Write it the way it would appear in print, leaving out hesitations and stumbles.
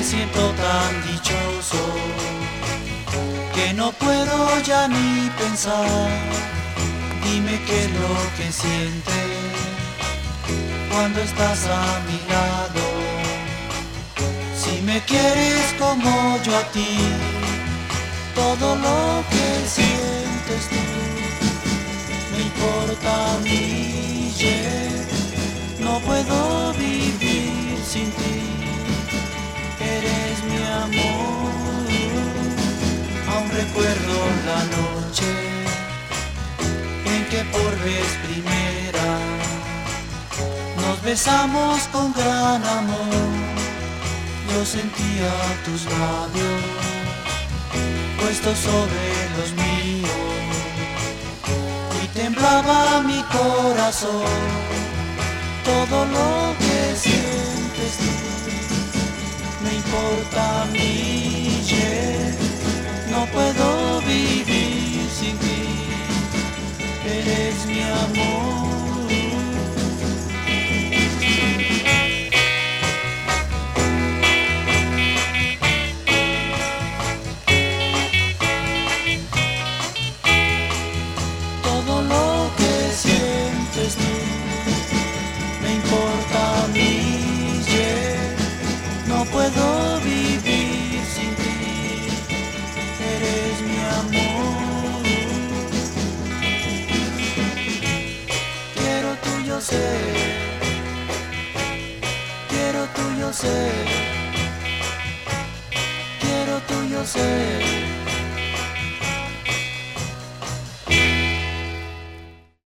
siento tan dichoso que no puedo ya ni pensar. Dime qué es lo que sientes cuando estás a mi lado. Si me quieres como yo a ti, todo lo que sientes tú me importa a mí. No puedo vivir sin ti, eres mi amor. Aún recuerdo la noche en que por vez primera nos besamos con gran amor. Yo sentía tus labios puestos sobre los míos y temblaba mi corazón. Todo lo que sientes tú me importa a mí. No puedo vivir sin ti, eres mi amor. Todo lo que sientes tú me importa a mí. No puedo vivir sin ti, eres mi amor. Quiero tuyo ser, quiero tuyo ser, quiero tuyo ser.